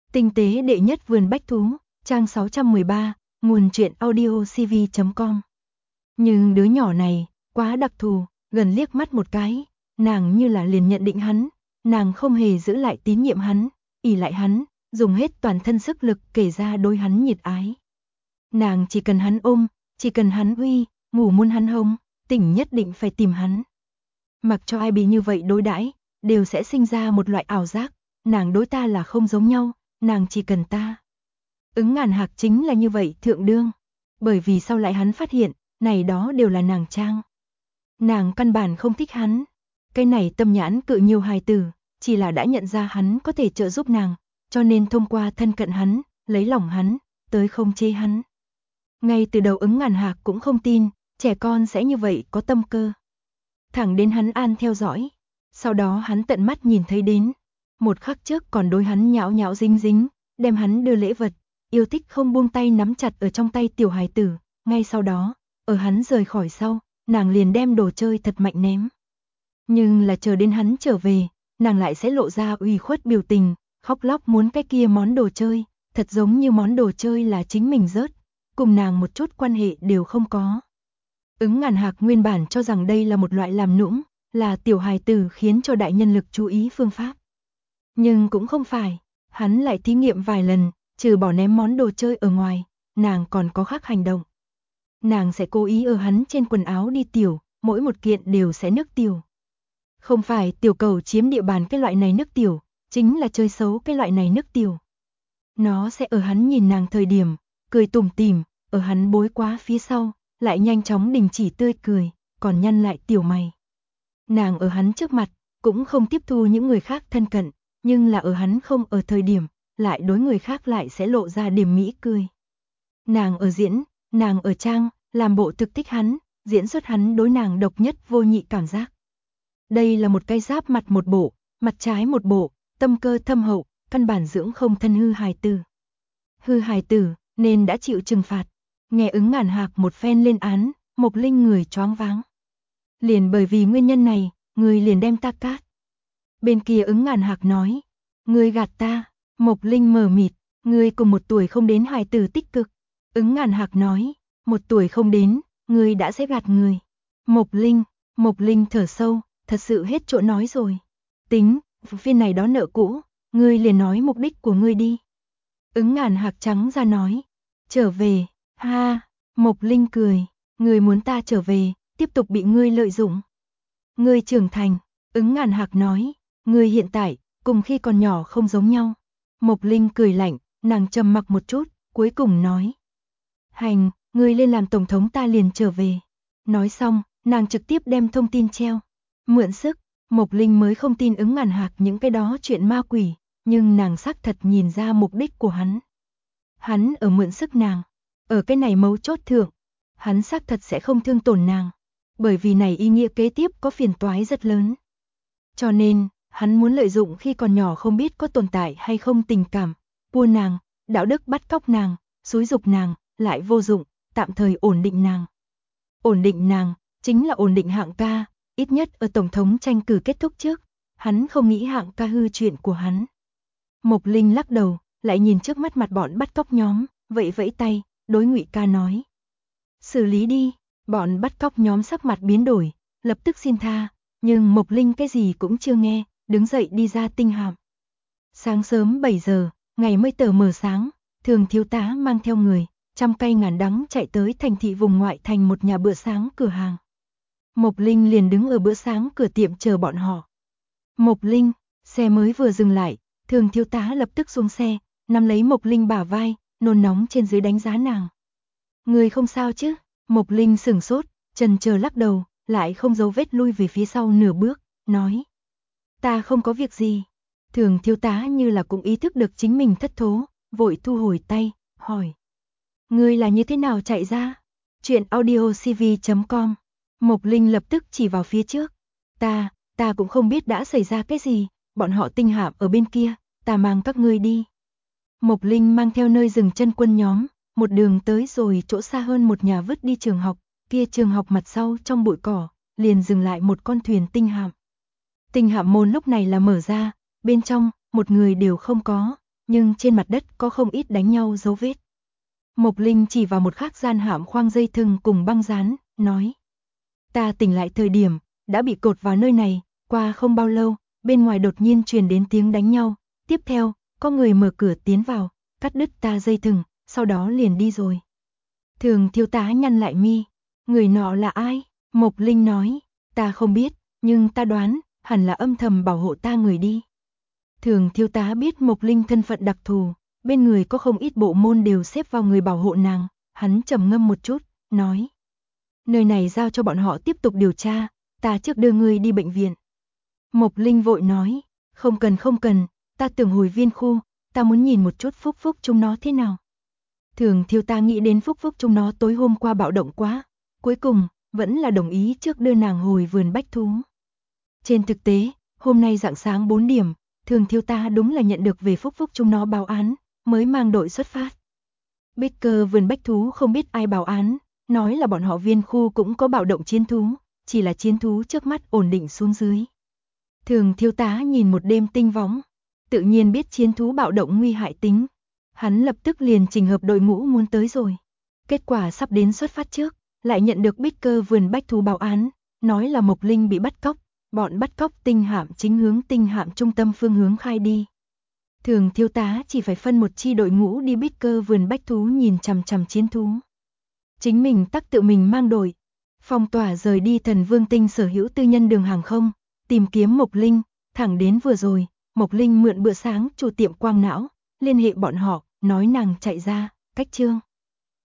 Tinh tế đệ nhất vườn bách thú, trang 613, nguồn truyện audiocv.com. Nhưng đứa nhỏ này, quá đặc thù, gần liếc mắt một cái, nàng như là liền nhận định hắn, nàng không hề giữ lại tín nhiệm hắn, ỷ lại hắn, dùng hết toàn thân sức lực kể ra đối hắn nhiệt ái. Nàng chỉ cần hắn ôm, chỉ cần hắn uy, ngủ muốn hắn hông, tỉnh nhất định phải tìm hắn. Mặc cho ai bị như vậy đối đãi, đều sẽ sinh ra một loại ảo giác, nàng đối ta là không giống nhau, nàng chỉ cần ta. Ứng Ngàn Hạc chính là như vậy thượng đương, bởi vì sau lại hắn phát hiện, này đó đều là nàng trang. Nàng căn bản không thích hắn, cái này tâm nhãn cự nhiều hài tử, chỉ là đã nhận ra hắn có thể trợ giúp nàng, cho nên thông qua thân cận hắn, lấy lòng hắn, tới không chê hắn. Ngay từ đầu Ứng Ngàn Hạc cũng không tin, trẻ con sẽ như vậy có tâm cơ. Thẳng đến hắn an theo dõi, sau đó hắn tận mắt nhìn thấy đến, một khắc trước còn đối hắn nhão nhão dính dính, đem hắn đưa lễ vật, yêu thích không buông tay nắm chặt ở trong tay tiểu hài tử, ngay sau đó, ở hắn rời khỏi sau, nàng liền đem đồ chơi thật mạnh ném. Nhưng là chờ đến hắn trở về, nàng lại sẽ lộ ra ủy khuất biểu tình, khóc lóc muốn cái kia món đồ chơi, thật giống như món đồ chơi là chính mình rớt, cùng nàng một chút quan hệ đều không có. Ứng Ngàn Hạc nguyên bản cho rằng đây là một loại làm nũng, là tiểu hài tử khiến cho đại nhân lực chú ý phương pháp. Nhưng cũng không phải, hắn lại thí nghiệm vài lần, trừ bỏ ném món đồ chơi ở ngoài, nàng còn có khác hành động. Nàng sẽ cố ý ở hắn trên quần áo đi tiểu, mỗi một kiện đều sẽ nước tiểu. Không phải tiểu cầu chiếm địa bàn cái loại này nước tiểu, chính là chơi xấu cái loại này nước tiểu. Nó sẽ ở hắn nhìn nàng thời điểm, cười tủm tỉm, ở hắn bối quá phía sau, lại nhanh chóng đình chỉ tươi cười, còn nhăn lại tiểu mày. Nàng ở hắn trước mặt, cũng không tiếp thu những người khác thân cận, nhưng là ở hắn không ở thời điểm, lại đối người khác lại sẽ lộ ra điểm mỹ cười. Nàng ở diễn, nàng ở trang, làm bộ thực thích hắn, diễn xuất hắn đối nàng độc nhất vô nhị cảm giác. Đây là một cái giáp mặt một bộ, mặt trái một bộ, tâm cơ thâm hậu, căn bản dưỡng không thân hư hài tử. Hư hài tử, nên đã chịu trừng phạt. Nghe Ứng Ngàn Hạc một phen lên án, Mộc Linh người choáng váng. Liền bởi vì nguyên nhân này, người liền đem ta cát. Bên kia Ứng Ngàn Hạc nói, người gạt ta. Mộc Linh mờ mịt, người cùng 1 tuổi không đến hài tử tích cực. Ứng Ngàn Hạc nói, 1 tuổi không đến, người đã sẽ gạt người. Mộc Linh thở sâu, thật sự hết chỗ nói rồi. Tính, phiên này đó nợ cũ, ngươi liền nói mục đích của ngươi đi. Ứng Ngàn Hạc trắng ra nói, trở về, ha, Mộc Linh cười, ngươi muốn ta trở về, tiếp tục bị ngươi lợi dụng. Ngươi trưởng thành, Ứng Ngàn Hạc nói, ngươi hiện tại, cùng khi còn nhỏ không giống nhau. Mộc Linh cười lạnh, nàng trầm mặc một chút, cuối cùng nói. Hành, ngươi lên làm tổng thống ta liền trở về. Nói xong, nàng trực tiếp đem thông tin treo. Mượn sức, Mộc Linh mới không tin Ứng Ngàn Hạc những cái đó chuyện ma quỷ, nhưng nàng xác thật nhìn ra mục đích của hắn. Hắn ở mượn sức nàng, ở cái này mấu chốt thượng, hắn xác thật sẽ không thương tổn nàng, bởi vì này ý nghĩa kế tiếp có phiền toái rất lớn. Cho nên, hắn muốn lợi dụng khi còn nhỏ không biết có tồn tại hay không tình cảm, cua nàng, đạo đức bắt cóc nàng, xúi dục nàng, lại vô dụng, tạm thời ổn định nàng. Ổn định nàng, chính là ổn định Hạng Ca, ít nhất ở tổng thống tranh cử kết thúc trước, hắn không nghĩ Hạng Ca hư chuyện của hắn. Mộc Linh lắc đầu, lại nhìn trước mắt mặt bọn bắt cóc nhóm, vẫy vẫy tay, đối Ngụy Ca nói. Xử lý đi, bọn bắt cóc nhóm sắc mặt biến đổi, lập tức xin tha, nhưng Mộc Linh cái gì cũng chưa nghe, đứng dậy đi ra tinh hạm. Sáng sớm 7 giờ, ngày mới tờ mờ sáng, Thường thiếu tá mang theo người, trăm cây ngàn đắng chạy tới thành thị vùng ngoại thành một nhà bữa sáng cửa hàng. Mộc Linh liền đứng ở bữa sáng cửa tiệm chờ bọn họ. Mộc Linh, xe mới vừa dừng lại, Thường thiếu tá lập tức xuống xe, nắm lấy Mộc Linh bả vai, nôn nóng trên dưới đánh giá nàng. Người không sao chứ? Mộc Linh sửng sốt, chần chờ lắc đầu, lại không giấu vết lui về phía sau nửa bước, nói. Ta không có việc gì. Thường thiếu tá như là cũng ý thức được chính mình thất thố, vội thu hồi tay, hỏi. Ngươi là như thế nào chạy ra? Chuyện audiocv.com. Mộc Linh lập tức chỉ vào phía trước. Ta cũng không biết đã xảy ra cái gì, bọn họ tinh hạm ở bên kia, ta mang các ngươi đi. Mộc Linh mang theo nơi dừng chân quân nhóm, một đường tới rồi chỗ xa hơn một nhà vứt đi trường học, kia trường học mặt sau trong bụi cỏ, liền dừng lại một con thuyền tinh hạm. Tinh hạm môn lúc này là mở ra, bên trong, một người đều không có, nhưng trên mặt đất có không ít đánh nhau dấu vết. Mộc Linh chỉ vào một khắc gian hãm khoang dây thừng cùng băng dán, nói. Ta tỉnh lại thời điểm, đã bị cột vào nơi này, qua không bao lâu, bên ngoài đột nhiên truyền đến tiếng đánh nhau, tiếp theo, có người mở cửa tiến vào, cắt đứt ta dây thừng, sau đó liền đi rồi. Thường thiếu tá nhăn lại mi, người nọ là ai? Mộc Linh nói, ta không biết, nhưng ta đoán, hẳn là âm thầm bảo hộ ta người đi. Thường thiếu tá biết Mộc Linh thân phận đặc thù, bên người có không ít bộ môn đều xếp vào người bảo hộ nàng, hắn trầm ngâm một chút, nói. Nơi này giao cho bọn họ tiếp tục điều tra, ta trước đưa ngươi đi bệnh viện. Mộc Linh vội nói, không cần, ta tưởng hồi viên khu, ta muốn nhìn một chút Phúc Phúc chúng nó thế nào. Thường thiếu tá nghĩ đến Phúc Phúc chúng nó tối hôm qua bạo động quá, cuối cùng, vẫn là đồng ý trước đưa nàng hồi vườn bách thú. Trên thực tế, hôm nay rạng sáng 4 điểm, thường thiếu tá đúng là nhận được về Phúc Phúc chúng nó báo án, mới mang đội xuất phát. Baker vườn bách thú không biết ai báo án, nói là bọn họ viên khu cũng có bạo động chiến thú, chỉ là chiến thú trước mắt ổn định xuống dưới. Thường thiếu tá nhìn một đêm tinh võng, tự nhiên biết chiến thú bạo động nguy hại tính. Hắn lập tức liền trình hợp đội ngũ muốn tới rồi. Kết quả sắp đến xuất phát trước, lại nhận được Baker vườn bách thú báo án, nói là Mộc Linh bị bắt cóc, bọn bắt cóc tinh hạm chính hướng tinh hạm trung tâm phương hướng khai đi. Thường thiếu tá chỉ phải phân một chi đội ngũ đi Baker vườn bách thú nhìn chằm chằm chiến thú. Chính mình tắc tự mình mang đội, phong tỏa rời đi Thần Vương Tinh sở hữu tư nhân đường hàng không, tìm kiếm Mộc Linh, thẳng đến vừa rồi, Mộc Linh mượn bữa sáng chủ tiệm quang não, liên hệ bọn họ, nói nàng chạy ra, cách chương.